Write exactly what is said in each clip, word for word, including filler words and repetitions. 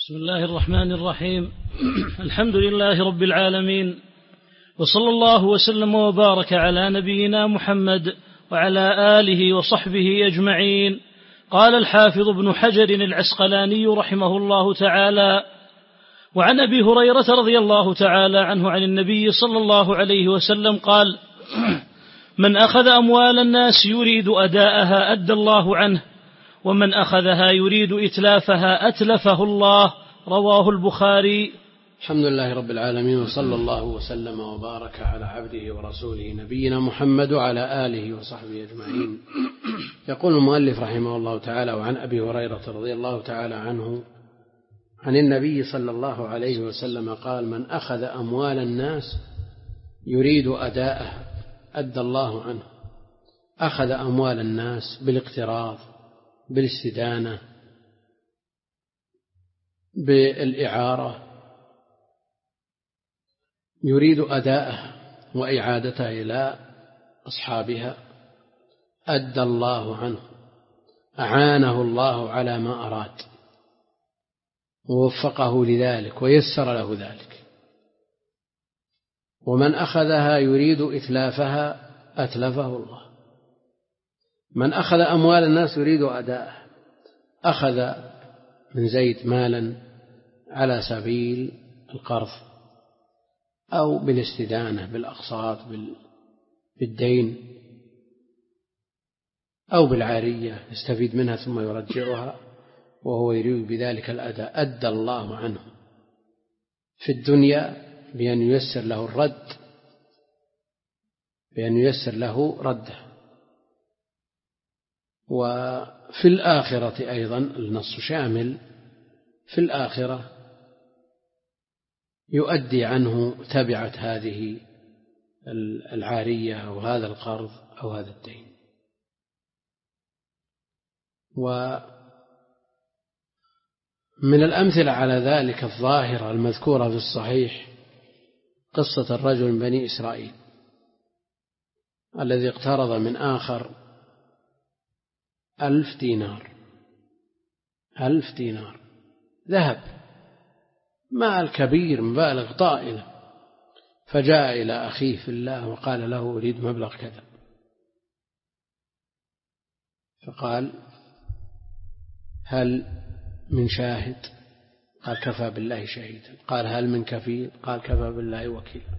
بسم الله الرحمن الرحيم. الحمد لله رب العالمين، وصلى الله وسلم وبارك على نبينا محمد وعلى آله وصحبه أجمعين. قال الحافظ ابن حجر العسقلاني رحمه الله تعالى: وعن أبي هريرة رضي الله تعالى عنه عن النبي صلى الله عليه وسلم قال: من أخذ أموال الناس يريد أداءها أدى الله عنه، ومن أخذها يريد إتلافها أتلفه الله. رواه البخاري. الحمد لله رب العالمين، وصلى الله وسلم وبارك على عبده ورسوله نبينا محمد وعلى آله وصحبه أجمعين. يقول المؤلف رحمه الله تعالى: وعن أبي هريرة رضي الله تعالى عنه عن النبي صلى الله عليه وسلم قال: من أخذ أموال الناس يريد أداءها أدى الله عنه. أخذ أموال الناس بالاقتراض، بالاستدانة، بالإعارة، يريد أداءها وإعادتها إلى أصحابها، أدى الله عنه، أعانه الله على ما أراد ووفقه لذلك ويسر له ذلك. ومن أخذها يريد إتلافها أتلفه الله. من أخذ أموال الناس يريد أداءها، أخذ من زيد مالا على سبيل القرض أو بالاستدانة بالأقساط بالدين أو بالعارية يستفيد منها ثم يرجعها وهو يريد بذلك الأداء، أدى الله عنه في الدنيا بأن ييسر له الرد، بأن ييسر له رده. وفي الآخرة أيضا النص شامل، في الآخرة يؤدي عنه تبعة هذه العارية أو هذا القرض أو هذا الدين. ومن الأمثلة على ذلك الظاهرة المذكورة في الصحيح قصة الرجل من بني إسرائيل الذي اقترض من آخر ألف دينار ألف دينار ذهب، مال كبير مبالغ طائلة، فجاء إلى أخيه في الله وقال له: أريد مبلغ كذا. فقال: هل من شاهد؟ قال: كفى بالله شهيدا. قال: هل من كفيل؟ قال: كفى بالله وكيلا.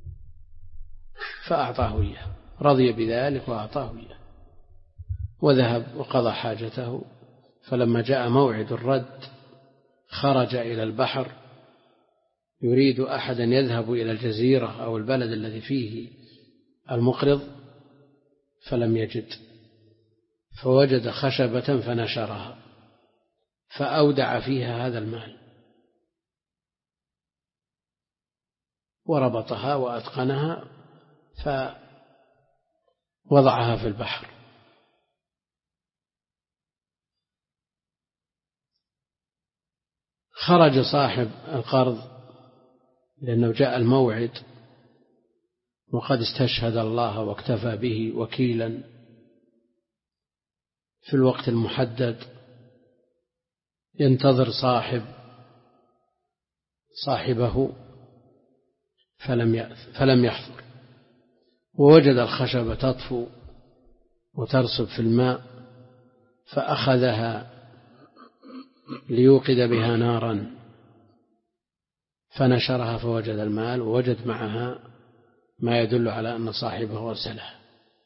فأعطاه إياه، رضي بذلك وأعطاه إياه، وذهب وقضى حاجته. فلما جاء موعد الرد خرج إلى البحر يريد أحدا يذهب إلى الجزيرة أو البلد الذي فيه المقرض، فلم يجد، فوجد خشبة فنشرها فأودع فيها هذا المال وربطها وأتقنها فوضعها في البحر. خرج صاحب القرض لأنه جاء الموعد وقد استشهد الله واكتفى به وكيلا في الوقت المحدد، ينتظر صاحب صاحبه فلم فلم يحضر، ووجد الخشبة تطفو وترسب في الماء، فأخذها ليوقد بها نارا فنشرها فوجد المال، ووجد معها ما يدل على أن صاحبه أرسلها.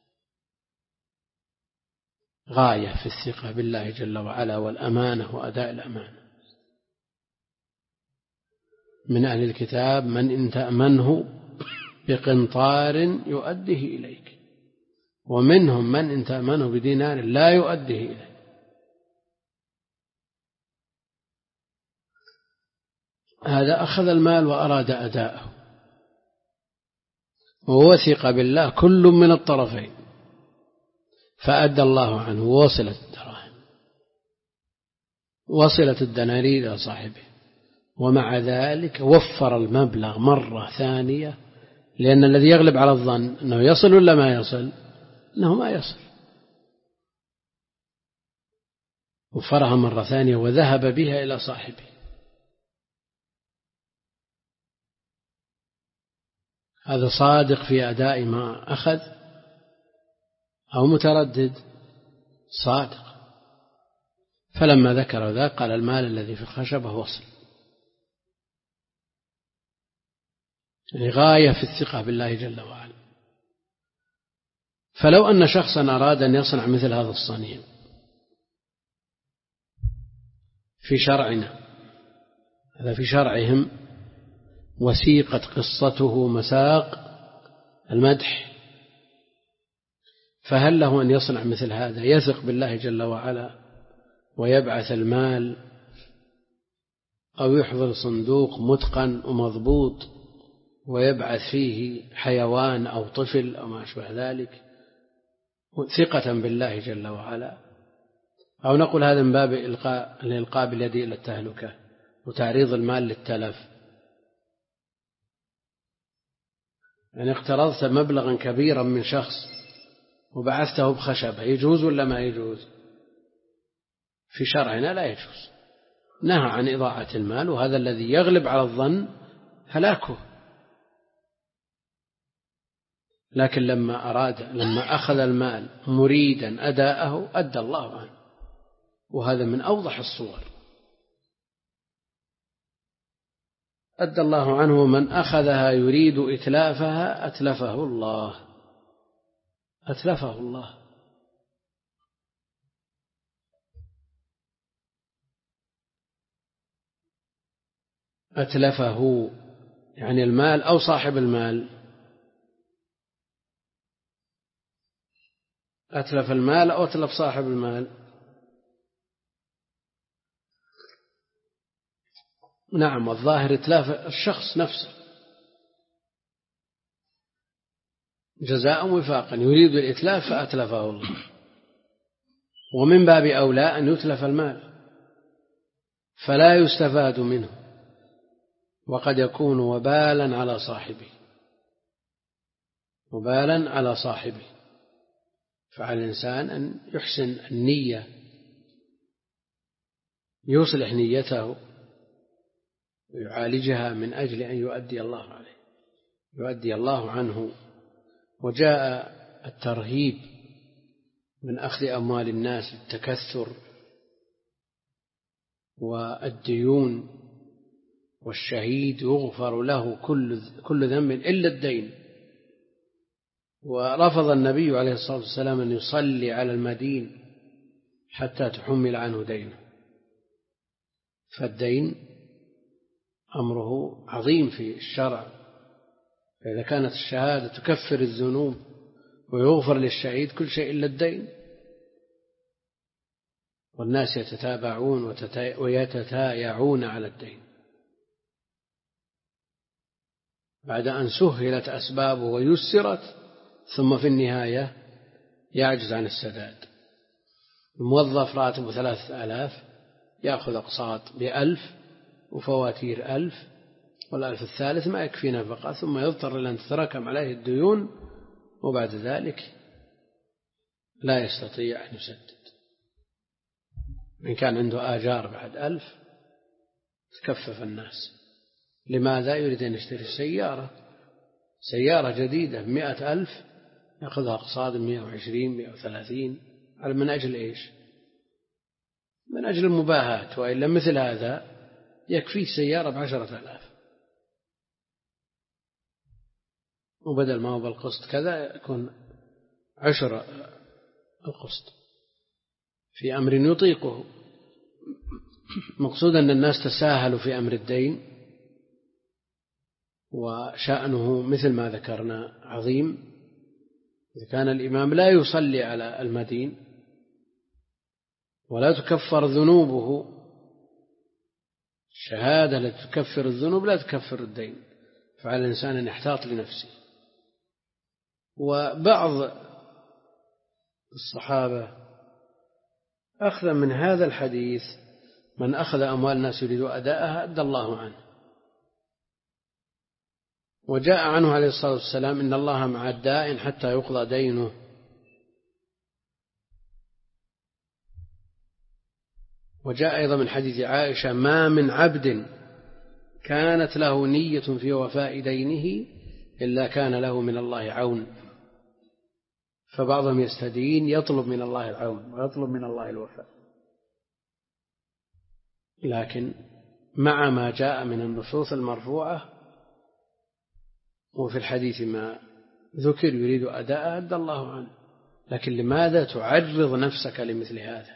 غاية في الثقة بالله جل وعلا والأمانة وأداء الأمانة. من أهل الكتاب من إن تأمنه بقنطار يؤديه إليك، ومنهم من إن تأمنه بدينار لا يؤديه إليك. هذا أخذ المال وأراد أداءه ووثق بالله كل من الطرفين، فأدى الله عنه، ووصلت الدراهم، وصلت الدنانير إلى صاحبه، ومع ذلك وفر المبلغ مرة ثانية، لأن الذي يغلب على الظن أنه يصل ولا ما يصل، أنه ما يصل، وفرها مرة ثانية وذهب بها إلى صاحبه هذا صادق في أداء ما أخذ أو متردد؟ صادق. فلما ذكر ذا قال المال الذي في الخشبة وصل، يعني غاية في الثقة بالله جل وعلا. فلو أن شخصا أراد أن يصنع مثل هذا الصنيع في شرعنا، هذا في شرعهم وسيقت قصته مساق المدح، فهل له أن يصنع مثل هذا يثق بالله جل وعلا ويبعث المال، أو يحضر صندوق متقن ومضبوط ويبعث فيه حيوان أو طفل أو ما أشبه ذلك ثقة بالله جل وعلا؟ أو نقول هذا من باب إلقاء الإلقاء باليد إلى التهلكة وتعريض المال للتلف. يعني اقترضت مبلغا كبيرا من شخص وبعثته بخشبة، يجوز ولا ما يجوز؟ في شرعنا لا يجوز، نهى عن إضاعة المال، وهذا الذي يغلب على الظن هلاكه. لكن لما أراد لما أخذ المال مريدا أداءه أدى الله عنه، وهذا من أوضح الصور. أدى الله عنه، من أخذها يريد إتلافها أتلفه الله، أتلفه الله. أتلفه يعني المال أو صاحب المال، أتلف المال أو أتلف صاحب المال. نعم، والظاهر إتلاف الشخص نفسه جزاء وفاقا، يريد الإتلاف فأتلفه الله، ومن باب أولى أن يتلف المال فلا يستفاد منه، وقد يكون وبالا على صاحبه، وبالا على صاحبه. فعلى الإنسان أن يحسن النية، يصلح نيته ويعالجها من أجل أن يؤدي الله عليه، يؤدي الله عنه. وجاء الترهيب من أخذ أموال الناس للتكثر والديون، والشهيد يغفر له كل كل ذنب إلا الدين. ورفض النبي عليه الصلاة والسلام أن يصلي على المدين حتى تحمل عنه دينه، فالدين أمره عظيم في الشرع. فإذا كانت الشهادة تكفر الذنوب ويغفر للشهيد كل شيء إلا الدين، والناس يتتابعون ويتتايعون على الدين بعد أن سهلت أسبابه ويسرت، ثم في النهاية يعجز عن السداد. الموظف راتبه ثلاثة آلاف يأخذ أقساط بألف وفواتير ألف، والألف الثالث ما يكفي نفقة، ثم يضطر إلى أن تتراكم عليه الديون، وبعد ذلك لا يستطيع أن يسدد. إن كان عنده آجار بعد ألف تكفف الناس. لماذا؟ يريد أن يشتري سيارة سيارة جديدة بمئة ألف، يأخذها أقساط مئة وعشرين مئة وثلاثين. على من أجل إيش؟ من أجل المباهاة. وإلا مثل هذا يكفيه سيارة بعشرة آلاف، وبدل ما هو بالقسط كذا يكون عشر القسط في أمر يطيقه. مقصود أن الناس تساهلوا في أمر الدين، وشأنه مثل ما ذكرنا عظيم. إذا كان الإمام لا يصلي على المدين ولا تكفر ذنوبه، الشهادة التي تكفر الذنوب لا تكفر الدين، فعلى الإنسان أن يحتاط لنفسه. وبعض الصحابة أخذ من هذا الحديث من أخذ أموال الناس يريد أداءها أدى الله عنه. وجاء عنه عليه الصلاة والسلام إن الله مع الدائن حتى يقضى دينه. وجاء أيضا من حديث عائشة ما من عبد كانت له نية في وفاء دينه إلا كان له من الله عون. فبعضهم يستدين يطلب من الله العون ويطلب من الله الوفاء، لكن مع ما جاء من النصوص المرفوعة وفي الحديث ما ذكر يريد أداء أدى الله عنه. لكن لماذا تعرض نفسك لمثل هذا؟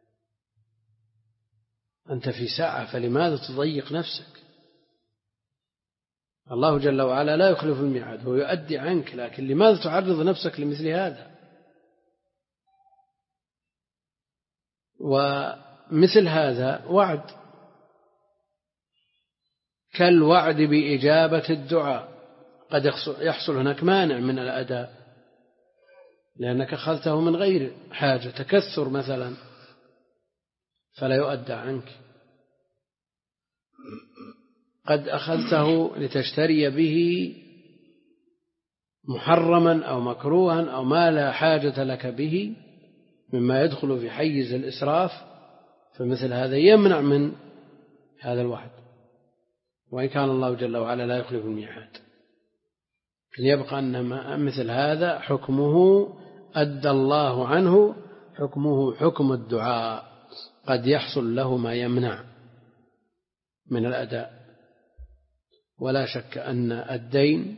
أنت في ساعة، فلماذا تضيق نفسك؟ الله جل وعلا لا يخلف الميعاد، هو يؤدي عنك، لكن لماذا تعرض نفسك لمثل هذا؟ ومثل هذا وعد كالوعد بإجابة الدعاء، قد يحصل هناك مانع من الأداء لأنك أخذته من غير حاجة، تكثر مثلا، فلا يؤدى عنك. قد أخذته لتشتري به محرما أو مكروها أو ما لا حاجة لك به مما يدخل في حيز الإسراف، فمثل هذا يمنع من هذا الوعد، وإن كان الله جل وعلا لا يخلف الميعاد. يبقى أن مثل هذا حكمه أدى الله عنه، حكمه حكم الدعاء، قد يحصل له ما يمنع من الأداء. ولا شك أن الدين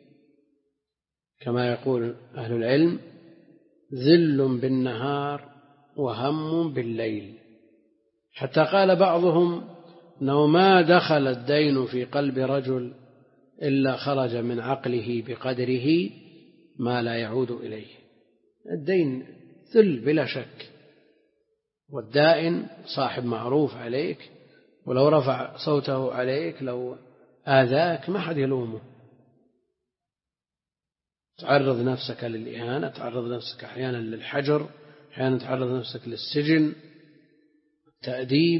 كما يقول أهل العلم ذل بالنهار وهم بالليل، حتى قال بعضهم أنه ما دخل الدين في قلب رجل إلا خرج من عقله بقدره ما لا يعود إليه. الدين ذل بلا شك، والدائن صاحب معروف عليك، ولو رفع صوته عليك لو آذاك ما حد يلومه. تعرض نفسك للإهانة، تعرض نفسك أحيانا للحجر، أحيانا تعرض نفسك للسجن، التأديب.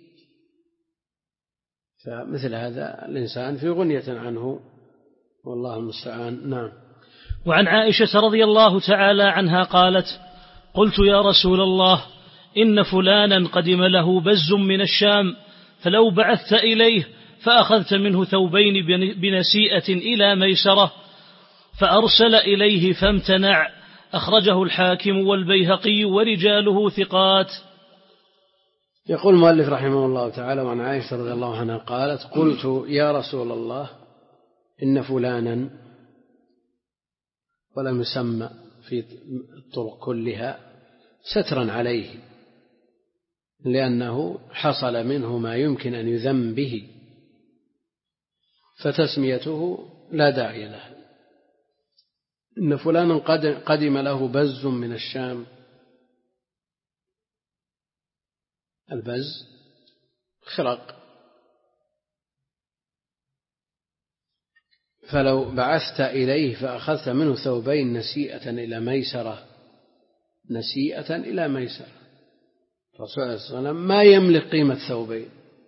فمثل هذا الإنسان في غنية عنه، والله المستعان. نعم. وعن عائشة رضي الله تعالى عنها قالت: قلت يا رسول الله إن فلانا قدم له بز من الشام، فلو بعثت إليه فأخذت منه ثوبين بنسيئة إلى ميسرة، فأرسل إليه فامتنع. أخرجه الحاكم والبيهقي ورجاله ثقات. يقول المؤلف رحمه الله تعالى: وعن عائشة رضي الله عنها قالت: قلت يا رسول الله إن فلانا، ولم يسمى في الطرق كلها سترا عليه، لأنه حصل منه ما يمكن أن يذم به، فتسميته لا داعي له. إن فلانا قدم له بز من الشام. البز خرق، فلو بعثت إليه فأخذت منه ثوبين نسيئة إلى ميسرة، نسيئة إلى ميسرة، الرسول صلى الله عليه وسلم ما يملك قيمة ثوبين،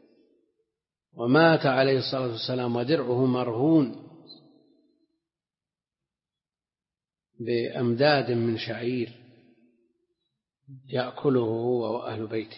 ومات عليه الصلاة والسلام ودرعه مرهون بأمداد من شعير يأكله هو وأهل بيته.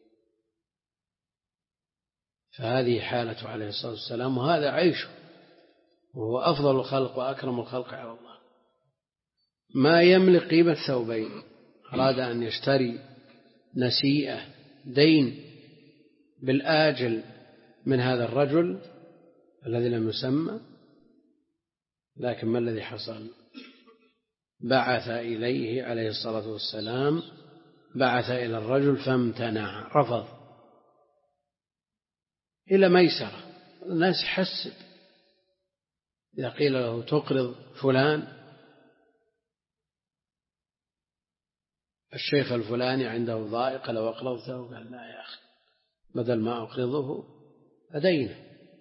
فهذه حالته عليه الصلاة والسلام، وهذا عيشه، وهو أفضل الخلق وأكرم الخلق على الله. ما يملك قيمة ثوبين، أراد أن يشتري نسيئة دين بالآجل من هذا الرجل الذي لم يسمى، لكن ما الذي حصل؟ بعث إليه عليه الصلاة والسلام، بعث إلى الرجل فامتنع، رفض إلى ميسرة. الناس حسب إذا قيل له تقرض فلان الشيخ الفلاني عنده ضائقة لو أقرضته، قال لا يا أخي، بدل ما أقرضه أدينه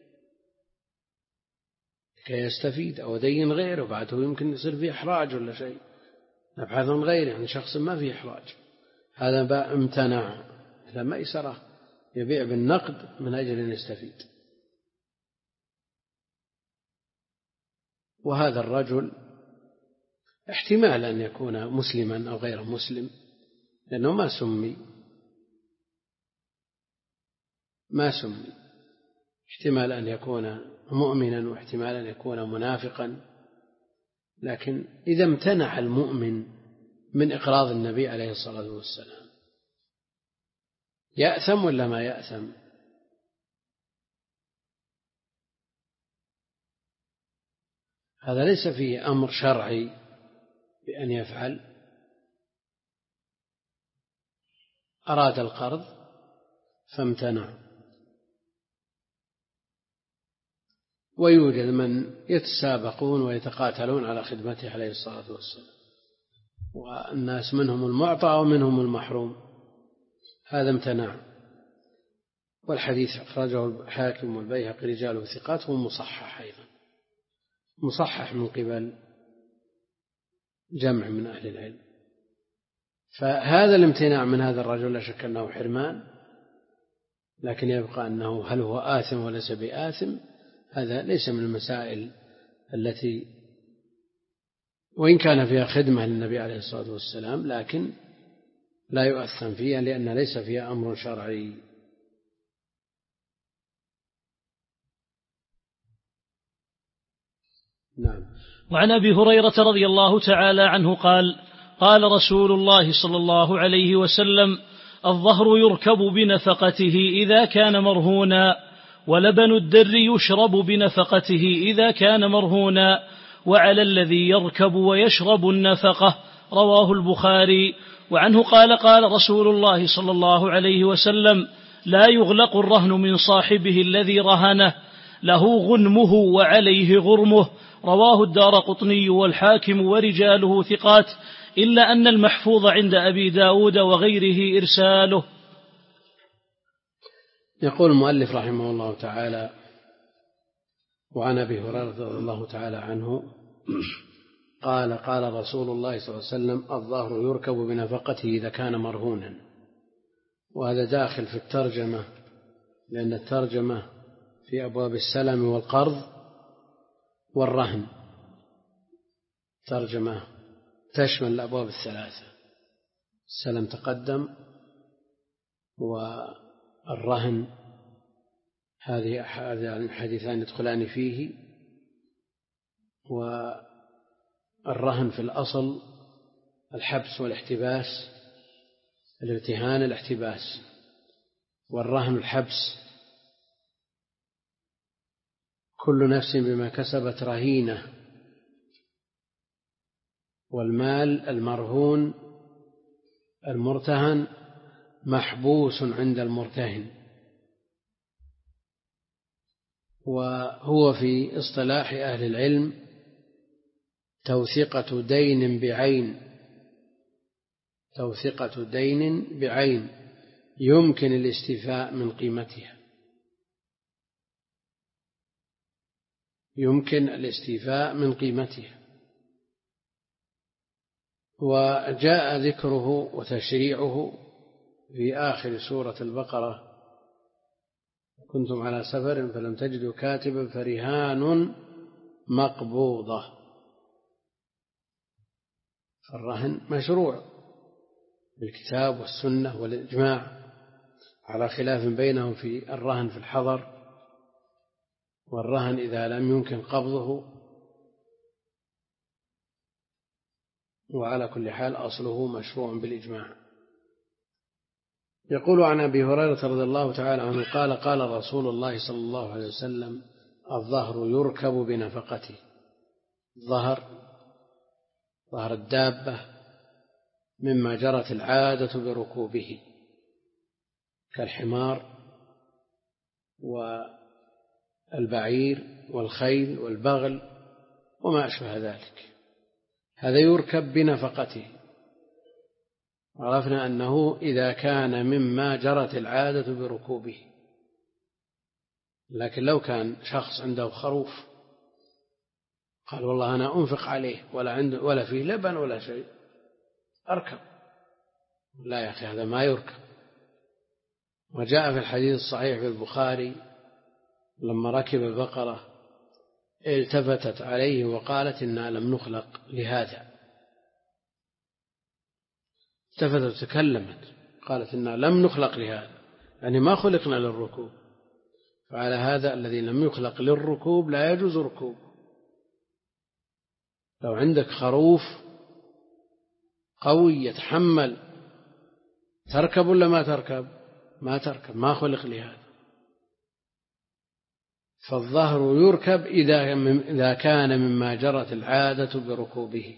كي يستفيد، أو أدين غيره بعده يمكن يصير فيه إحراج ولا شيء، نبحث عن غيره، يعني شخص ما فيه إحراج. هذا بقى امتنع إلى ميسرة، يبيع بالنقد من أجل أن يستفيد. وهذا الرجل احتمال أن يكون مسلما أو غير مسلم، لأنه ما سمي ما سمي احتمال أن يكون مؤمنا، واحتمال أن يكون منافقا، لكن إذا امتنع المؤمن من إقراض النبي عليه الصلاة والسلام يأثم ولا ما يأثم؟ هذا ليس فيه أمر شرعي بأن يفعل. أراد القرض فامتنع، ويوجد من يتسابقون ويتقاتلون على خدمته عليه الصلاة والسلام، والناس منهم المعطى ومنهم المحروم، هذا امتنع. والحديث أخرجه الحاكم والبيهقي رجاله ثقات ومصحح أيضا، مصحح من قبل جمع من أهل العلم. فهذا الامتناع من هذا الرجل لا شك أنه حرمان، لكن يبقى أنه هل هو آثم وليس بآثم، هذا ليس من المسائل التي وإن كان فيها خدمة للنبي عليه الصلاة والسلام لكن لا يؤثم فيها لأن ليس فيها أمر شرعي. نعم. وعن أبي هريرة رضي الله تعالى عنه قال قال رسول الله صلى الله عليه وسلم: الظهر يركب بنفقته إذا كان مرهونا، ولبن الدر يشرب بنفقته إذا كان مرهونا، وعلى الذي يركب ويشرب النفقة. رواه البخاري. وعنه قال قال رسول الله صلى الله عليه وسلم: لا يغلق الرهن من صاحبه الذي رهنه، له غنمه وعليه غرمه. رواه الدارقطني والحاكم ورجاله ثقات، إلا أن المحفوظ عند أبي داود وغيره إرساله. يقول المؤلف رحمه الله تعالى: وعن أبي هريرة رضي الله تعالى عنه قال قال رسول الله صلى الله عليه وسلم: الظهر يركب بنفقته إذا كان مرهونا. وهذا داخل في الترجمة، لأن الترجمة في أبواب السلم والقرض والرهن، ترجمة تشمل الأبواب الثلاثة، السلم تقدم، والرهن هذه حديثان يدخلان فيه. والرهن في الأصل الحبس والاحتباس، الارتهان الاحتباس، والرهن الحبس. كل نفس بما كسبت رهينة، والمال المرهون المرتهن محبوس عند المرتهن. وهو في اصطلاح أهل العلم توثيقة دين بعين، توثيقة دين بعين يمكن الاستيفاء من قيمتها، يمكن الاستيفاء من قيمتها. وجاء ذكره وتشريعه في آخر سورة البقرة: كنتم على سفر فلم تجدوا كاتبا فرهان مقبوضة. فالرهن مشروع بالكتاب والسنة والإجماع، على خلاف بينهم في الرهن في الحضر، والرهن إذا لم يمكن قبضه. وعلى كل حال أصله مشروع بالإجماع. يقول عن أبي هريرة رضي الله تعالى عنه قال قال رسول الله صلى الله عليه وسلم: الظهر يركب بنفقته. الظهر ظهر الدابة مما جرت العادة بركوبه، كالحمار والبعير والخيل والبغل وما أشبه ذلك، هذا يركب بنفقته. عرفنا أنه إذا كان مما جرت العادة بركوبه. لكن لو كان شخص عنده خروف قال: والله أنا أنفق عليه ولا عنده ولا فيه لبن ولا شيء، أركب. لا يا أخي، هذا ما يركب. وجاء في الحديث الصحيح في البخاري: لما ركب البقرة التفتت عليه وقالت: إنا لم نخلق لهذا. التفتت وتكلمت، قالت: إنا لم نخلق لهذا، يعني ما خلقنا للركوب. فعلى هذا الذي لم يخلق للركوب لا يجوز ركوب، لو عندك خروف قوي يتحمل، تركب ولا ما تركب؟ ما تركب، ما خلق لهذا. فالظهر يركب إذا كان مما جرت العادة بركوبه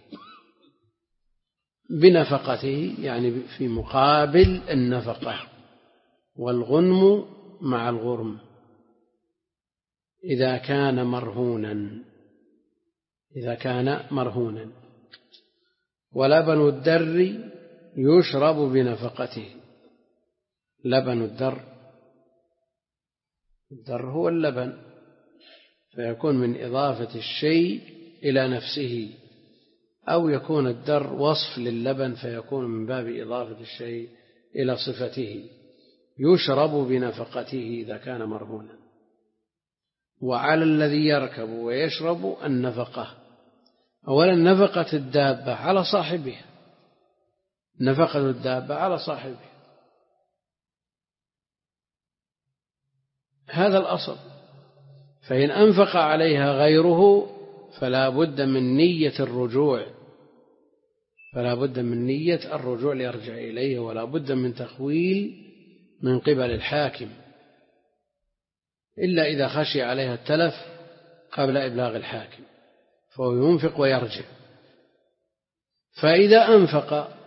بنفقته، يعني في مقابل النفقة. والغنم مع الغرم إذا كان مرهونا إذا كان مرهونا ولبن الدر يشرب بنفقته. لبن الدر، الدر هو اللبن، فيكون من إضافة الشيء إلى نفسه، أو يكون الدر وصف للبن فيكون من باب إضافة الشيء إلى صفته. يشرب بنفقته إذا كان مرهونا. وعلى الذي يركب ويشرب النفقة. أولا نفقة الدابة على صاحبها، نفقة الدابة على صاحبها، هذا الأصل. فإن أنفق عليها غيره فلا بد من نية الرجوع فلا بد من نية الرجوع ليرجع إليه، ولا بد من تخويل من قبل الحاكم، إلا إذا خشي عليها التلف قبل إبلاغ الحاكم فهو ينفق ويرجع. فإذا أنفق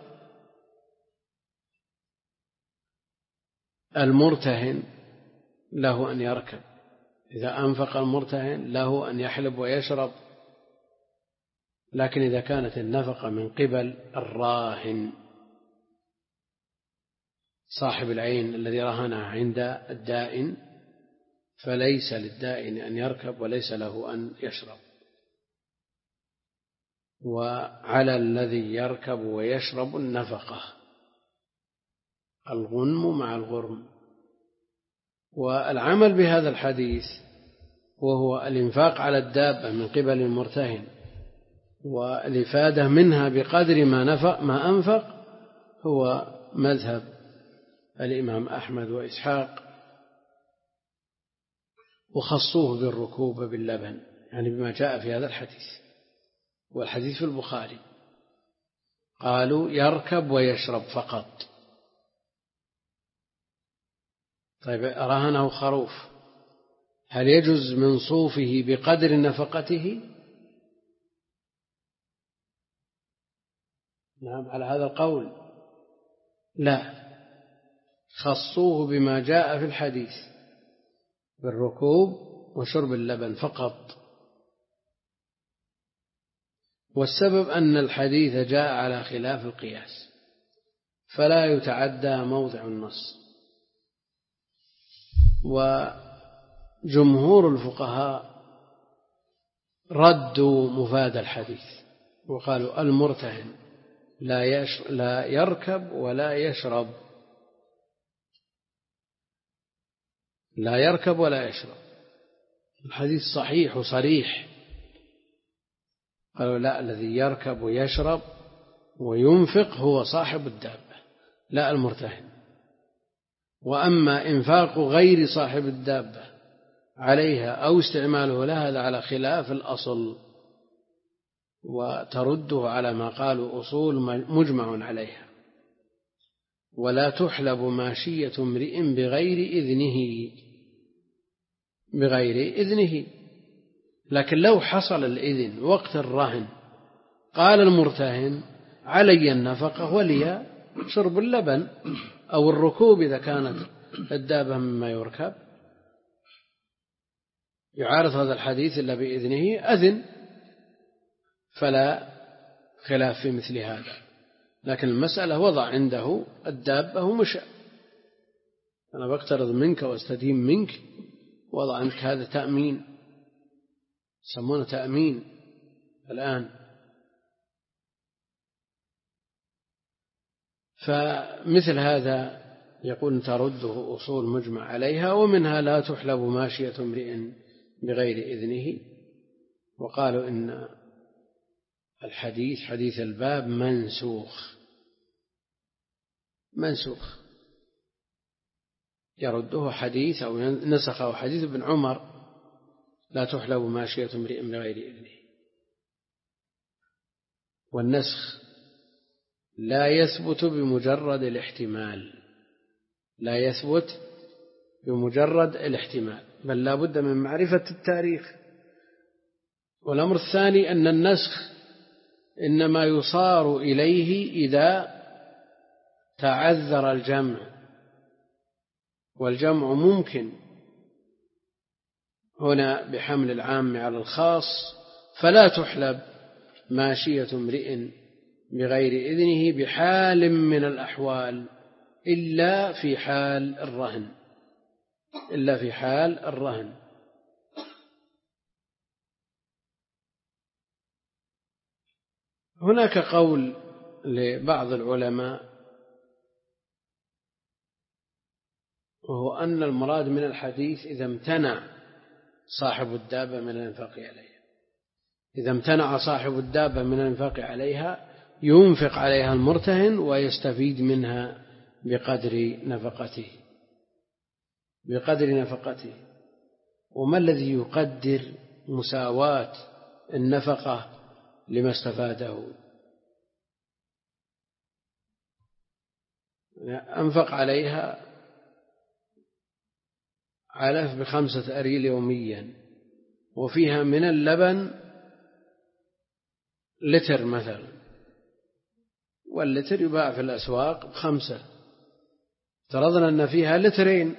المرتهن له أن يركب، إذا أنفق المرتهن له أن يحلب ويشرب. لكن إذا كانت النفقة من قبل الراهن صاحب العين الذي رهنها عند الدائن فليس للدائن أن يركب وليس له أن يشرب. وعلى الذي يركب ويشرب النفقة، الغنم مع الغرم. والعمل بهذا الحديث وهو الإنفاق على الدابة من قبل المرتهن والإفادة منها بقدر ما نفق ما أنفق هو مذهب الإمام أحمد وإسحاق، وخصوه بالركوب باللبن، يعني بما جاء في هذا الحديث. والحديث في البخاري قالوا يركب ويشرب فقط. طيب رهنه خروف، هل يجوز من صوفه بقدر نفقته؟ نعم، على هذا القول لا، خصوه بما جاء في الحديث بالركوب وشرب اللبن فقط. والسبب أن الحديث جاء على خلاف القياس فلا يتعدى موضع النص. وجمهور الفقهاء ردوا مفاد الحديث وقالوا المرتهن لا, لا يركب ولا يشرب، لا يركب ولا يشرب. الحديث صحيح وصريح. قالوا لا، الذي يركب ويشرب وينفق هو صاحب الدابة لا المرتهن. وأما إنفاق غير صاحب الدابة عليها أو استعماله لها هذا على خلاف الأصل، وترده على ما قالوا أصول مجمع عليها. ولا تحلب ماشية امرئ بغير إذنه بغير إذنه. لكن لو حصل الإذن وقت الرهن قال المرتهن علي النفقة ولي شرب اللبن أو الركوب إذا كانت الدابة مما يركب، يعارض هذا الحديث إلا بإذنه أذن، فلا خلاف في مثل هذا. لكن المسألة وضع عنده الدابة ومشى، أنا بقترض منك واستدين منك، وضع عندك هذا تأمين، يسمونه تأمين الآن. فمثل هذا يقول ترده أصول مجمع عليها، ومنها لا تحلب ماشية امرئ بغير إذنه. وقالوا إن الحديث حديث الباب منسوخ منسوخ يرده حديث أو نسخه حديث ابن عمر لا تحلب ماشية امرئ بغير إذنه. والنسخ لا يثبت بمجرد الاحتمال، لا يثبت بمجرد الاحتمال، بل لا بد من معرفة التاريخ. والأمر الثاني أن النسخ إنما يصار إليه إذا تعذر الجمع، والجمع ممكن هنا بحمل العام على الخاص، فلا تحلب ماشية امرئ بغير إذنه بحال من الأحوال إلا في حال الرهن، إلا في حال الرهن. هناك قول لبعض العلماء وهو أن المراد من الحديث إذا امتنع صاحب الدابة من الإنفاق عليها، إذا امتنع صاحب الدابة من الإنفاق عليها ينفق عليها المرتهن ويستفيد منها بقدر نفقته، بقدر نفقته. وما الذي يقدر مساواة النفقة لما استفاده؟ أنفق عليها علف بخمسة أريل يوميا، وفيها من اللبن لتر مثلا، واللتر يباع في الأسواق بخمسة، افترضنا أن فيها لترين،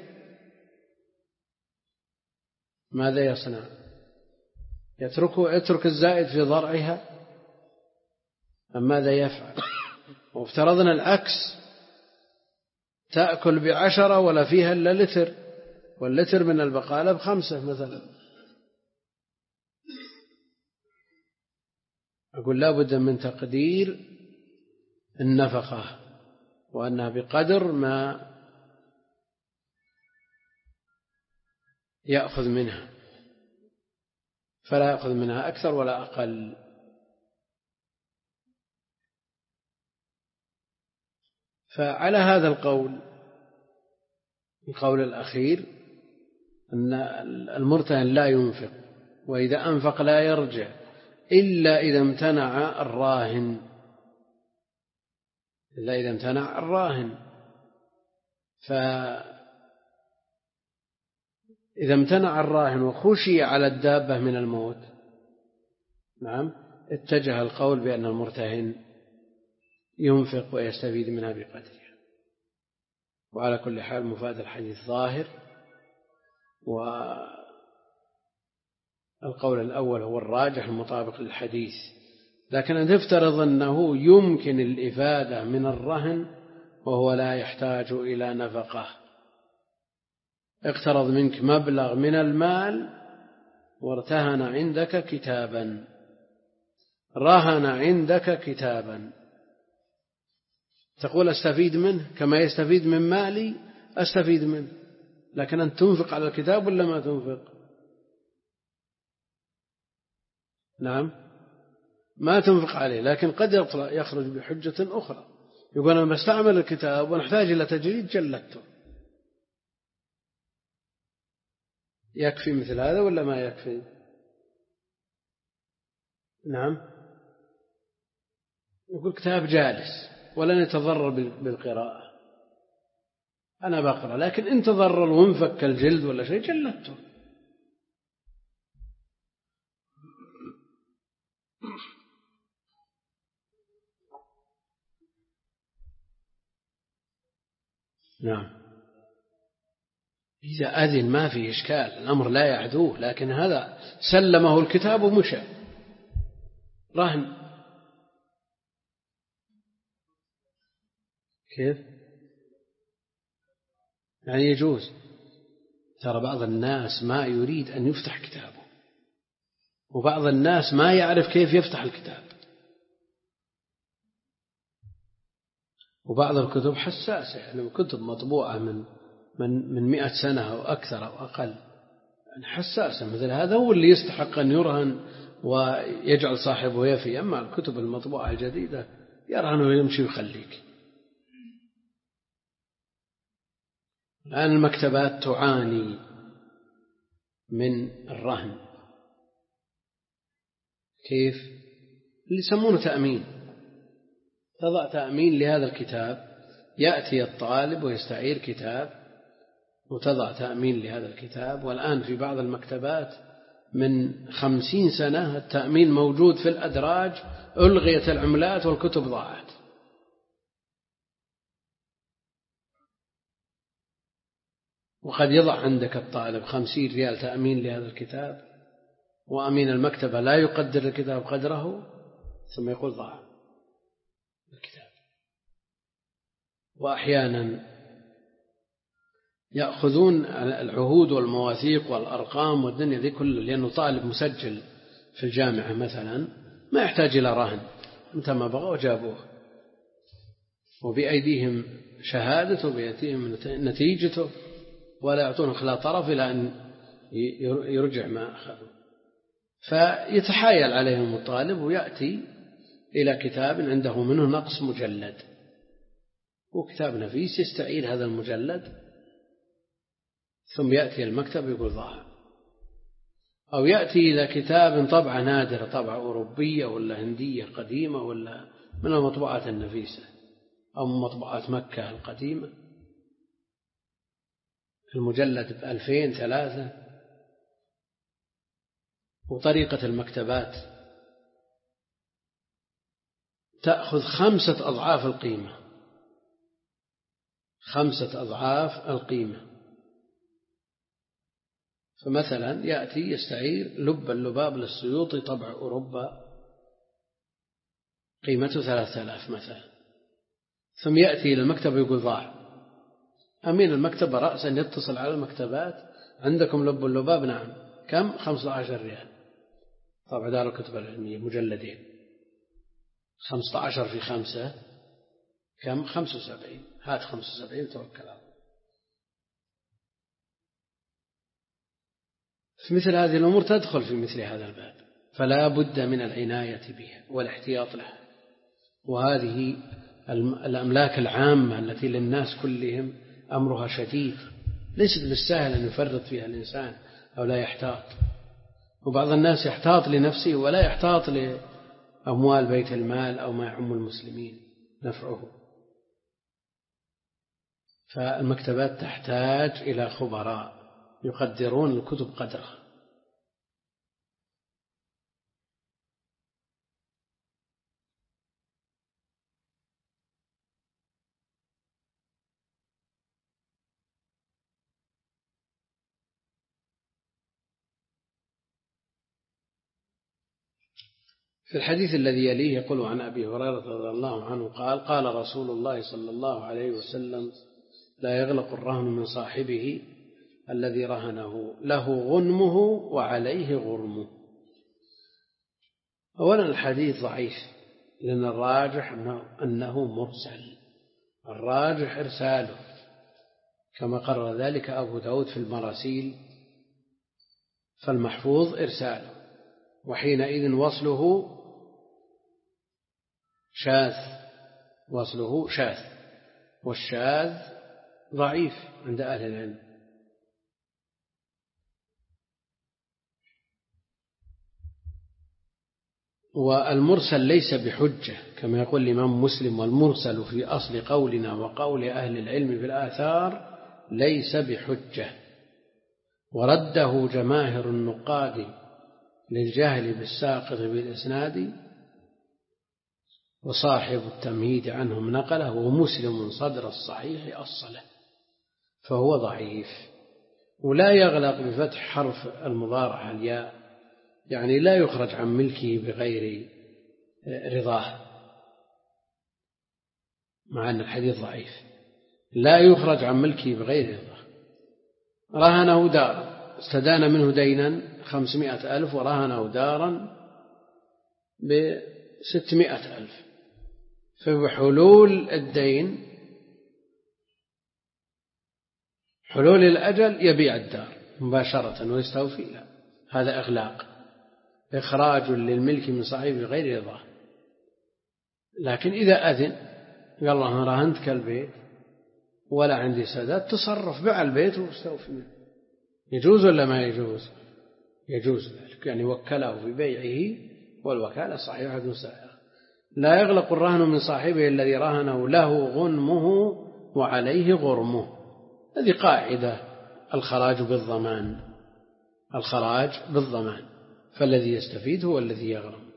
ماذا يصنع؟ يتركه يترك الزائد في ضرعها أم ماذا يفعل؟ وافترضنا العكس، تأكل بعشرة ولا فيها إلا لتر، واللتر من البقالة بخمسة مثلا. أقول لا بد من تقدير النفقة، وأنها بقدر ما يأخذ منها، فلا يأخذ منها أكثر ولا أقل. فعلى هذا القول، القول الأخير، أن المرتهن لا ينفق، وإذا أنفق لا يرجع إلا إذا امتنع الراهن، إلا إذا امتنع الراهن. فإذا امتنع الراهن وخشي على الدابة من الموت، نعم، اتجه القول بأن المرتهن ينفق ويستفيد منها بقدرها. وعلى كل حال مفاد الحديث ظاهر، والقول الأول هو الراجح المطابق للحديث. لكن أن تفترض أنه يمكن الإفادة من الرهن وهو لا يحتاج إلى نفقة، اقترض منك مبلغ من المال وارتهن عندك كتابا، رهن عندك كتابا، تقول أستفيد منه كما يستفيد من مالي، أستفيد منه، لكن أن تنفق على الكتاب ولا ما تنفق؟ نعم، ما تنفق عليه، لكن قد يخرج بحجة أخرى، يقول أنا بستعمل الكتاب ونحتاج إلى تجريد جلدته. يكفي مثل هذا ولا ما يكفي؟ نعم، يقول كتاب جالس ولن يتضرر بالقراءة، أنا بقرأ، لكن إن تضرر وانفك الجلد ولا شيء جلدته. نعم، إذا أذن ما في إشكال، الأمر لا يعدوه، لكن هذا سلمه الكتاب ومشى رهن. كيف؟ يعني يجوز. ترى بعض الناس ما يريد أن يفتح كتابه، وبعض الناس ما يعرف كيف يفتح الكتاب، وبعض الكتب حساسة، يعني كتب مطبوعة من من من مئة سنة أو أكثر أو أقل، يعني حساسة، مثل هذا هو اللي يستحق أن يرهن ويجعل صاحبه يفي. أما الكتب المطبوعة الجديدة يرهن ويمشي ويخليك. الآن المكتبات تعاني من الرهن. كيف؟ اللي يسمونه تأمين، تضع تأمين لهذا الكتاب، يأتي الطالب ويستعير كتاب وتضع تأمين لهذا الكتاب. والآن في بعض المكتبات من خمسين سنة التأمين موجود في الأدراج، ألغيت العملات والكتب ضاعت. وقد يضع عندك الطالب خمسين ريال تأمين لهذا الكتاب، وأمين المكتبة لا يقدر الكتاب قدره، ثم يقول ضاع الكتاب. وأحيانا يأخذون العهود والمواثيق والأرقام والدنيا ذي كله، لأنه طالب مسجل في الجامعة مثلا ما يحتاج إلى رهن، متى ما بغوا جابوه، وبأيديهم شهادته وبأيديهم نتيجته، ولا يعطون خلا طرف إلى أن يرجع ما أخذوا. فيتحايل عليهم الطالب ويأتي إلى كتاب عنده منه نقص مجلد، وكتاب نفيس، يستعير هذا المجلد ثم يأتي المكتب يقول ضاع. أو يأتي إلى كتاب طبعة نادرة، طبعة أوروبية ولا هندية قديمة ولا من المطبوعات النفيسة أو من مطبوعات مكة القديمة، المجلد بألفين ثلاثة. وطريقة المكتبات تأخذ خمسة أضعاف القيمة، خمسة أضعاف القيمة. فمثلا يأتي يستعير لب اللباب للسيوطي طبع أوروبا قيمته ثلاثة آلاف مثلا، ثم يأتي إلى المكتب يقول ضاع. أمين المكتبة رأسا يتصل على المكتبات، عندكم لب اللباب؟ نعم. كم؟ خمسة عشر ريال. طبع دار الكتب العلمية مجلدين، خمسة عشر في خمسة كم؟ خمسة وسبعين. هات خمسة وسبعين توكل على الله. في مثل هذه الأمور تدخل في مثل هذا الباب، فلا بد من العناية بها والاحتياط لها. وهذه الأملاك العامة التي للناس كلهم أمرها شديد، ليست بالسهل أن يفرط فيها الإنسان أو لا يحتاط. وبعض الناس يحتاط لنفسه ولا يحتاط لأموال بيت المال أو ما يعم المسلمين نفعه. فالمكتبات تحتاج إلى خبراء يقدرون الكتب قدرها. في الحديث الذي يليه يقول عن أبي هريرة رضي الله عنه قال: قال رسول الله صلى الله عليه وسلم: لا يغلق الرهن من صاحبه الذي رهنه، له غنمه وعليه غرمه. أولا الحديث ضعيف، لأن الراجح أنه مرسل، الراجح إرساله كما قرر ذلك أبو داود في المراسيل، فالمحفوظ إرساله، وحينئذ وصله شاذ، وصله شاذ، والشاذ ضعيف عند أهل العلم. والمرسل ليس بحجة كما يقول الإمام مسلم: والمرسل في أصل قولنا وقول أهل العلم في الآثار ليس بحجة. ورده جماهر النقاد للجهل بالساقط بالإسناد، وصاحب التمهيد عنهم نقله، ومسلم صدر الصحيح أصله، فهو ضعيف. ولا يغلق بفتح حرف المضارعة الياء، يعني لا يخرج عن ملكه بغير رضاه، مع أن الحديث ضعيف. لا يخرج عن ملكه بغير رضاه. رهنه دار، استدان منه دينا خمسمائة ألف ورهنه دارا بستمائة ألف، فبحلول الدين، حلول الأجل، يبيع الدار مباشرة ويستوفي. لا، هذا إغلاق، إخراج للملك من صاحبه غير رضاه. لكن إذا أذن قال: الله أنا رهنتك البيت ولا عندي سداد، تصرف، بيع البيت واستوفي منه، يجوز ولا ما يجوز؟ يجوز ذلك، يعني وكله في بيعه، والوكالة صحيحة سائغة. لا يغلق الرهن من صاحبه الذي رهنه له غنمه وعليه غرمه. هذه قاعدة، الخراج بالضمان، الخراج بالضمان، فالذي يستفيد هو الذي يغرم.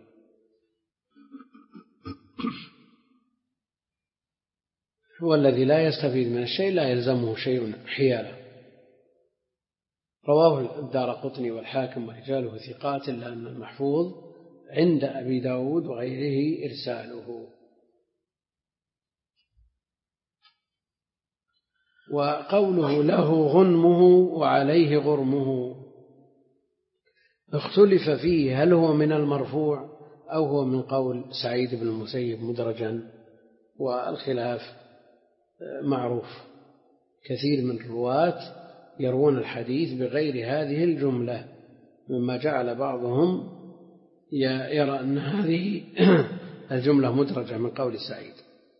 هو الذي لا يستفيد من الشيء لا يلزمه شيء حياله. رواه الدارقطني والحاكم ورجاله ثقات، إلا أن المحفوظ عند أبي داود وغيره إرساله. وقوله له غنمه وعليه غرمه اختلف فيه، هل هو من المرفوع أو هو من قول سعيد بن المسيب مدرجا، والخلاف معروف. كثير من الرواة يروون الحديث بغير هذه الجملة، مما جعل بعضهم يرى أن هذه الجملة مدرجة من قول سعيد.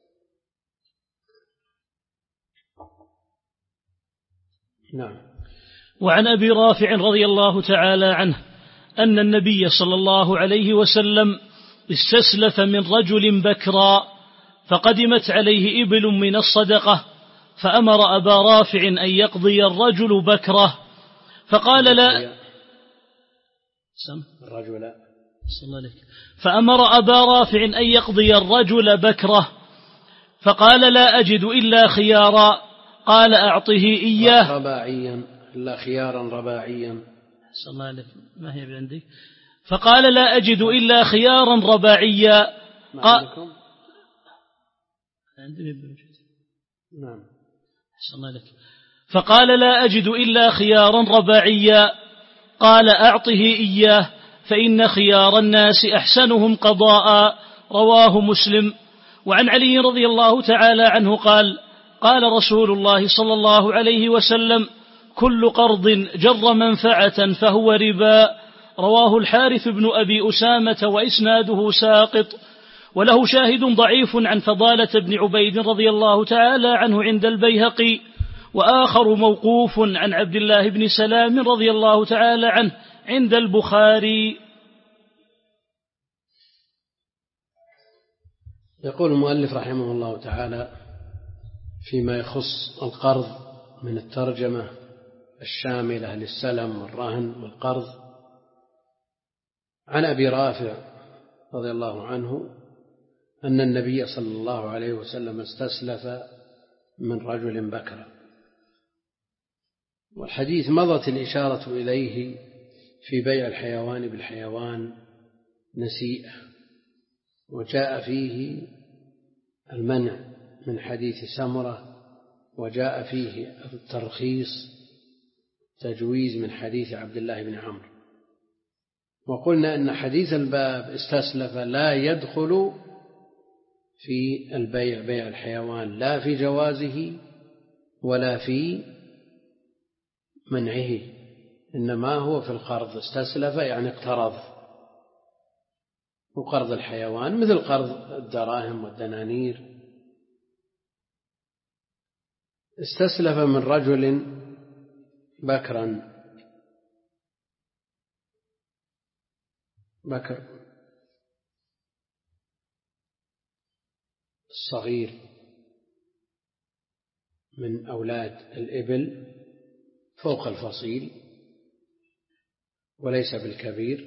نعم. وعن أبي رافع رضي الله تعالى عنه أن النبي صلى الله عليه وسلم استسلف من رجل بكرا، فقدمت عليه إبل من الصدقة، فأمر أبا رافع أن يقضي الرجل بكره، فقال لا سم الرجل فأمر أبا رافع أن يقضي الرجل بكره، فقال لا أجد إلا خيارا، قال أعطه إياه رباعيا، إلا خيارا رباعيا. صلى الله عليه ما هي عندي. فقال لا أجد إلا خيارا رباعيا. قال نعم. فقال لا أجد إلا خيارا رباعيا، قال أعطه إياه فإن خيار الناس أحسنهم قضاء. رواه مسلم. وعن علي رضي الله تعالى عنه قال قال رسول الله صلى الله عليه وسلم كل قرض جر منفعة فهو ربا. رواه الحارث بن أبي أسامة وإسناده ساقط، وله شاهد ضعيف عن فضالة بن عبيد رضي الله تعالى عنه عند البيهقي، وآخر موقوف عن عبد الله بن سلام رضي الله تعالى عنه عند البخاري. يقول المؤلف رحمه الله تعالى فيما يخص القرض من الترجمة الشاملة للسلم والرهن والقرض: عن أبي رافع رضي الله عنه أن النبي صلى الله عليه وسلم استسلف من رجل بكرا. والحديث مضت الإشارة إليه في بيع الحيوان بالحيوان نسيئة، وجاء فيه المنع من حديث سمرة، وجاء فيه الترخيص تجويز من حديث عبد الله بن عمرو. وقلنا أن حديث الباب استسلف لا يدخل في البيع بيع الحيوان، لا في جوازه ولا في منعه، إنما هو في القرض. استسلف يعني اقترض، وقرض الحيوان مثل قرض الدراهم والدنانير. استسلف من رجل بكرا، بكر الصغير من أولاد الإبل فوق الفصيل وليس بالكبير،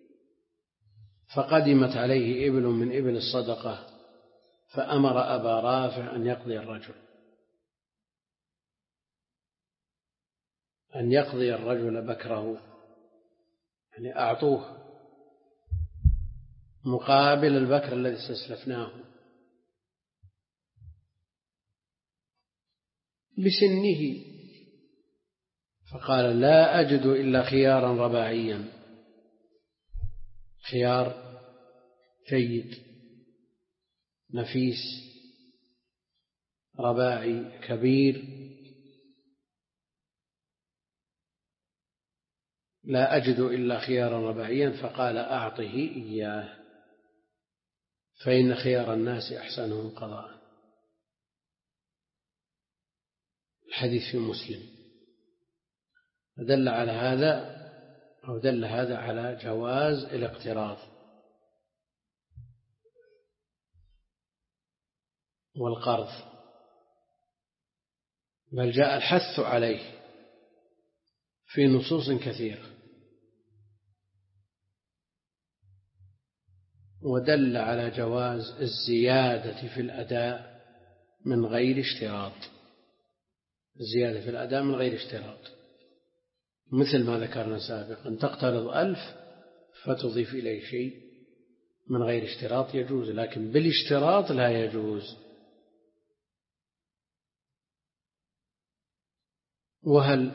فقدمت عليه إبل من إبل الصدقة، فأمر أبا رافع أن يقضي الرجل أن يقضي الرجل بكره، يعني أعطوه مقابل البكر الذي استسلفناه بسنه. فقال لا أجد إلا خيارا رباعيا، خيار جيد نفيس رباعي كبير، لا أجد إلا خيارا رباعيا، فقال أعطه إياه فإن خيار الناس أحسنهم قضاء. الحديث في مسلم. دل على هذا أو دل هذا على جواز الاقتراض، والقرض، بل جاء الحث عليه في نصوص كثيرة، ودل على جواز الزيادة في الأداء من غير اشتراط، الزيادة في الأداء من غير اشتراط، مثل ما ذكرنا سابقا، تقترض ألف فتضيف إليه شيء من غير اشتراط يجوز، لكن بالاشتراط لا يجوز. وهل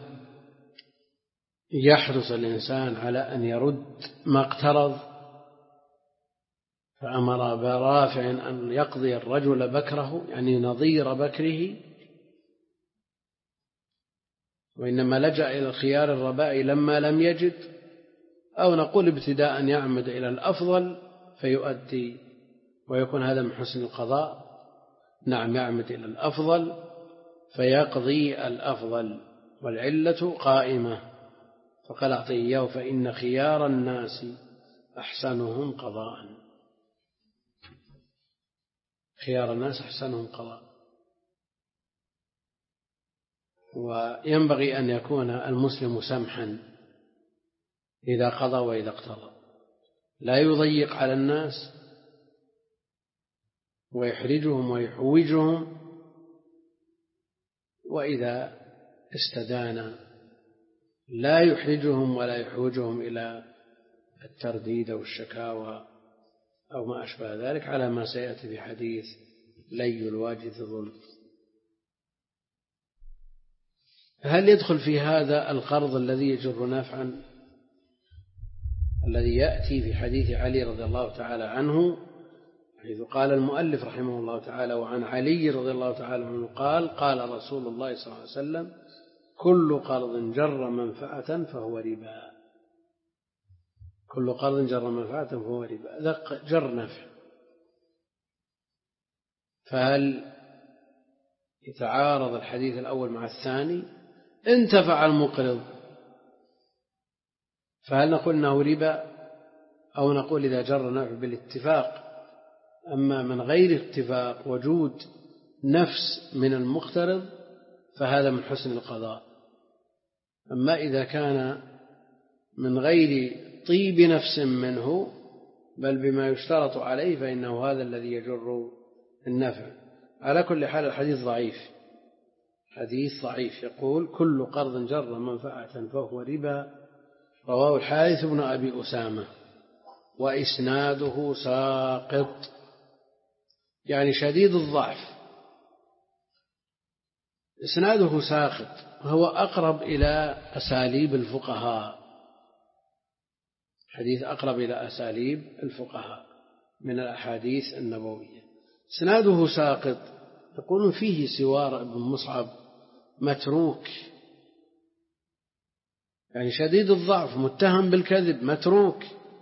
يحرص الإنسان على أن يرد ما اقترض؟ فأمر برافع أن يقضي الرجل بكره، يعني نظير بكره، وإنما لجأ إلى الخيار الربائي لما لم يجد، أو نقول ابتداء يعمد إلى الأفضل فيؤدي ويكون هذا من حسن القضاء. نعم، يعمد إلى الأفضل فيقضي الأفضل، والعلة قائمة، فقال أعطيه إياه فإن خيار الناس أحسنهم قضاء، خيار الناس أحسنهم قضاء. وينبغي أن يكون المسلم سمحا إذا قضى وإذا اقتضى، لا يضيق على الناس ويحرجهم ويحوجهم، وإذا استدان لا يحرجهم ولا يحوجهم إلى الترديد أو الشكاوى أو ما أشبه ذلك، على ما سيأتي في حديث لي الواجد ظلم. هل يدخل في هذا القرض الذي يجر نفعا الذي يأتي في حديث علي رضي الله تعالى عنه، حيث قال المؤلف رحمه الله تعالى: وعن علي رضي الله تعالى عنه قال: قال رسول الله صلى الله عليه وسلم: كل قرض جر منفعة فهو ربا. كل قرض جر منفعة فهو ربا، ذا جر نفع. فهل يتعارض الحديث الأول مع الثاني؟ انتفع المقرض، فهل نقول أنه ربا، أو نقول إذا جر نفع بالاتفاق؟ أما من غير اتفاق وجود نفس من المقترض فهذا من حسن القضاء. أما إذا كان من غير طيب نفس منه بل بما يشترط عليه فإنه هذا الذي يجر النفع. على كل حال الحديث ضعيف، حديث ضعيف. يقول: كل قرض جر منفعة فهو ربا، رواه الحارث بن أبي أسامة، وإسناده ساقط، يعني شديد الضعف، إسناده ساقط، هو أقرب إلى أساليب الفقهاء، حديث أقرب إلى أساليب الفقهاء من الأحاديث النبوية. إسناده ساقط، يقولون فيه سوار بن مصعب متروك، يعني شديد الضعف، متهم بالكذب، متروك،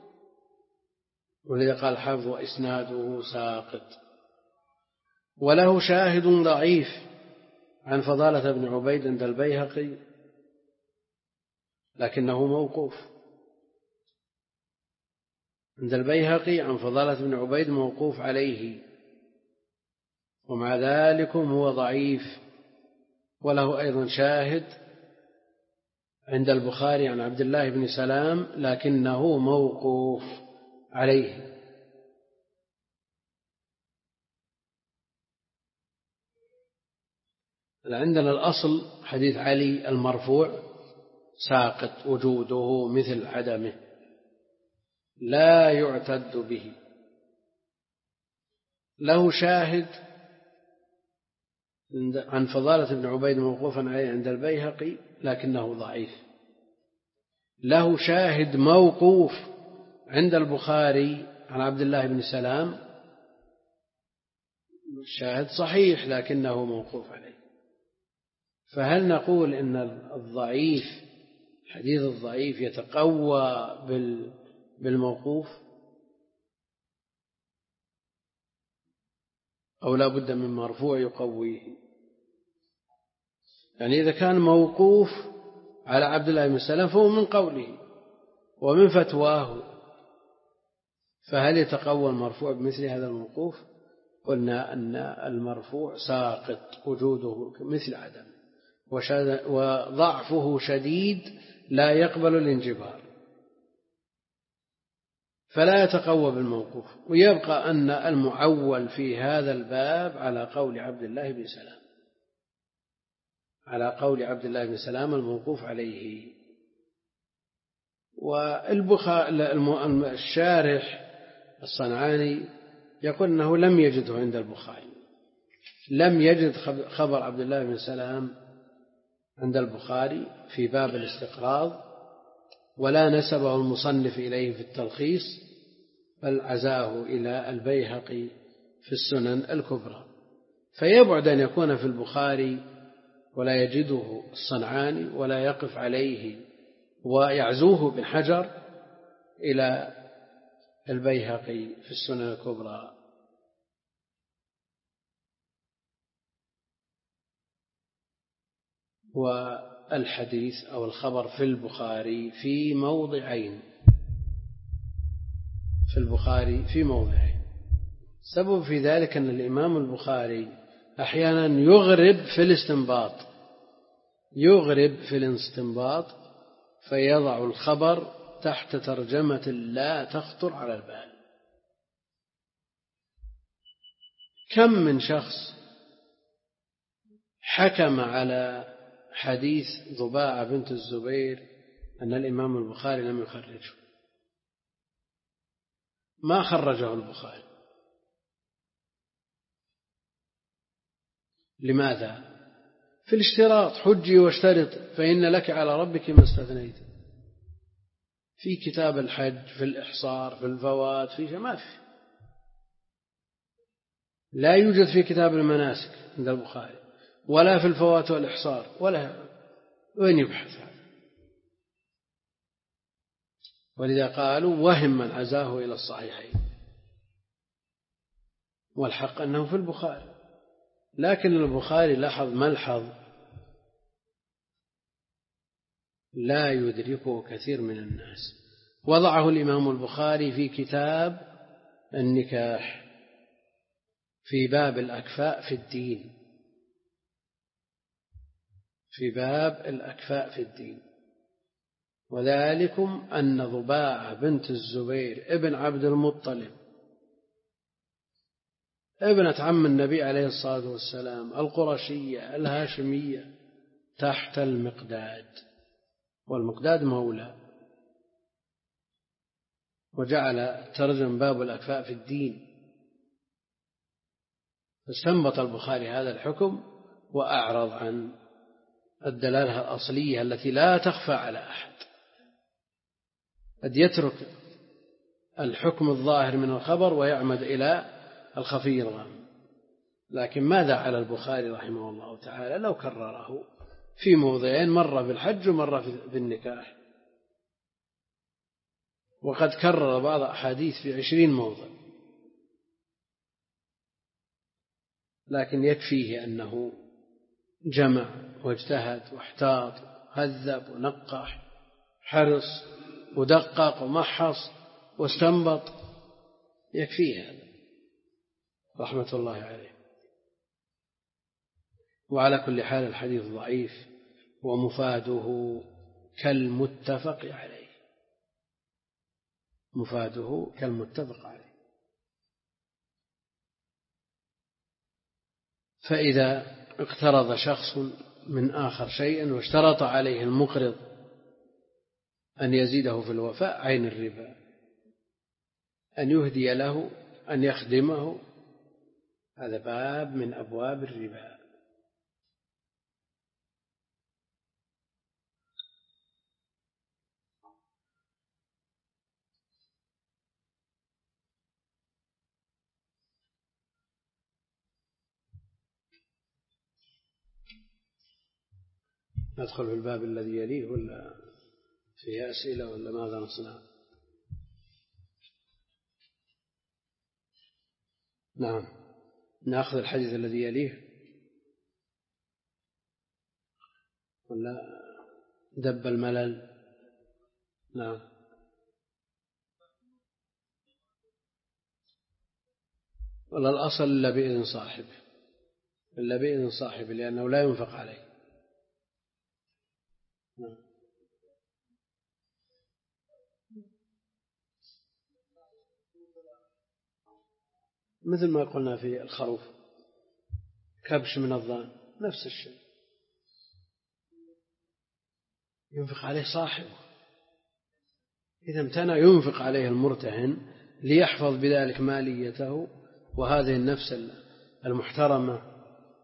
ولذا قال الحافظ: وإسناده ساقط. وله شاهد ضعيف عن فضالة بن عبيد عند البيهقي، لكنه موقوف، عند البيهقي عن فضالة بن عبيد موقوف عليه، ومع ذلك هو ضعيف. وله أيضا شاهد عند البخاري عن عبد الله بن سلام، لكنه موقوف عليه. عندنا الأصل حديث علي المرفوع ساقط، وجوده مثل عدمه، لا يعتد به. له شاهد عن فضالة بن عبيد موقوفا عليه عند البيهقي، لكنه ضعيف. له شاهد موقوف عند البخاري عن عبد الله بن سلام، الشاهد صحيح لكنه موقوف عليه. فهل نقول إن الضعيف، الحديث الضعيف يتقوى بالموقوف، أو لا بد من مرفوع يقويه؟ يعني إذا كان موقوف على عبد الله بن سلام فهو من قوله ومن فتواه، فهل يتقوى المرفوع بمثل هذا الموقوف، قلنا أن المرفوع ساقط وجوده مثل عدم، وضعفه شديد لا يقبل الانجبار، فلا يتقوى بالموقوف. ويبقى أن المعول في هذا الباب على قول عبد الله بن سلام، على قول عبد الله بن سلام الموقوف عليه. والشارح الصنعاني يقول أنه لم يجده عند البخاري، لم يجد خبر عبد الله بن سلام عند البخاري في باب الاستقراض، ولا نسبه المصنف إليه في التلخيص، بل عزاه إلى البيهقي في السنن الكبرى. فيبعد أن يكون في البخاري ولا يجده الصنعاني ولا يقف عليه ويعزوه بن حجر إلى البيهقي في السنن الكبرى. والحديث أو الخبر في البخاري في موضعين، في البخاري في موضعين. سبب في ذلك أن الإمام البخاري أحيانا يغرب في الاستنباط، يغرب في الاستنباط فيضع الخبر تحت ترجمة لا تخطر على البال. كم من شخص حكم على حديث ضباعة بنت الزبير أن الإمام البخاري لم يخرجه، ما خرجه البخاري. لماذا؟ في الاشتراط، حجي واشترط فإن لك على ربك ما استثنيت. في كتاب الحج، في الإحصار، في الفوات، في ما في، لا يوجد في كتاب المناسك عند البخاري، ولا في الفوات والإحصار، ولا وين يبحث هذا؟ ولذا قالوا وهم من عزاه إلى الصحيحين، والحق أنه في البخاري. لكن البخاري لاحظ ملحظ لا يدركه كثير من الناس، وضعه الإمام البخاري في كتاب النكاح في باب الأكفاء في الدين، في باب الأكفاء في الدين. وذلكم أن ضباعة بنت الزبير ابن عبد المطلب ابنة عم النبي عليه الصلاة والسلام القرشية الهاشمية تحت المقداد، والمقداد مولى، وجعل ترجم باب الأكفاء في الدين. فاستنبط البخاري هذا الحكم وأعرض عن الدلالة الأصلية التي لا تخفى على أحد. قد يترك الحكم الظاهر من الخبر ويعمد إلى الخفي الغامض. لكن ماذا على البخاري رحمه الله تعالى لو كرره في موضعين، مرة في الحج ومرة في النكاح، وقد كرر بعض أحاديث في عشرين موضع، لكن يكفيه أنه جمع واجتهد واحتاط وهذب ونقح، حرص ودقق ومحص واستنبط، يكفيه هذا رحمة الله عليه. وعلى كل حال الحديث ضعيف، ومفاده كالمتفق عليه، مفاده كالمتفق عليه. فإذا اقترض شخص من آخر شيئا واشترط عليه المقرض أن يزيده في الوفاء عين الربا، أن يهدي له، أن يخدمه، هذا باب من أبواب الربا. ندخل في الباب الذي يليه ولا فيه أسئلة ولا ماذا نصنع؟ نعم، نأخذ الحديث الذي يليه ولا دب الملل؟ نعم. ولا الأصل إلا بإذن صاحبه، إلا بإذن صاحبه لأنه لا ينفق عليه. مثل ما قلنا في الخروف، كبش من الضأن نفس الشيء، ينفق عليه صاحبه. إذا امتنع ينفق عليه المرتهن ليحفظ بذلك ماليته وهذه النفس المحترمة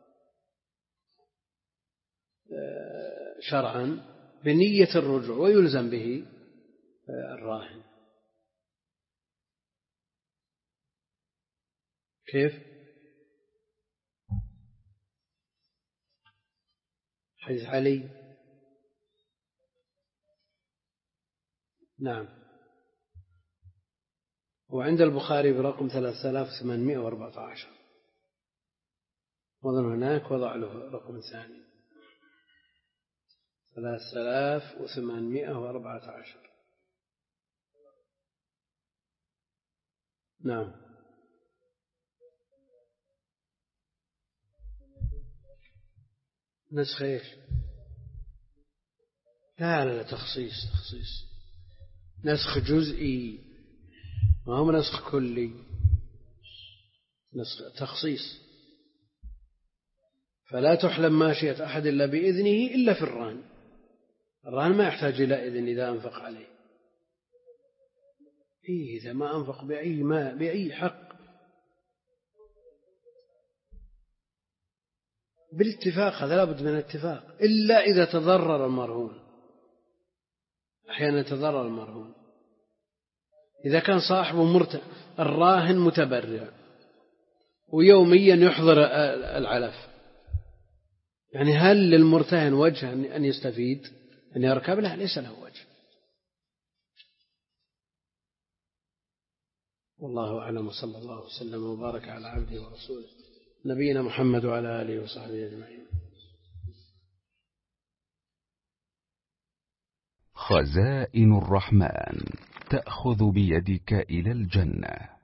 شرعا بنية الرجوع، ويلزم به الراهن. كيف؟ حديث علي، نعم، وعند البخاري برقم ثلاثة آلاف وثمانمائة وأربعة عشر، وضع هناك وضع له رقم ثاني ثلاثة آلاف وثمانمائة وأربعة عشر. نعم، نسخ ايش؟ لا لا لا، تخصيص تخصيص، نسخ جزئي، ما هو نسخ كلي، نسخ تخصيص. فلا تحلم ماشية أحد إلا بإذنه إلا في الرهن. الرهن ما يحتاج إلى إذن إذا أنفق عليه، إيه إذا ما أنفق بأي ما بأي حق بالاتفاق، هذا لابد من الاتفاق، إلا إذا تضرر المرهون. أحيانا يتضرر المرهون إذا كان صاحبه مرت... الراهن متبرع ويوميا يحضر العلف، يعني هل للمرتهن وجه أن يستفيد أن يركب؟ لا، ليس له وجه. والله أعلم، وصلى الله وسلم وبارك على عبده ورسوله نبينا محمد وعلى آله وصحبه أجمعين. خزائن الرحمن تأخذ بيدك إلى الجنة.